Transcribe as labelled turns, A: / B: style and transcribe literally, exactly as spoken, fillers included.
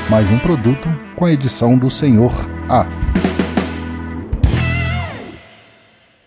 A: mais um produto com a edição do senhor A.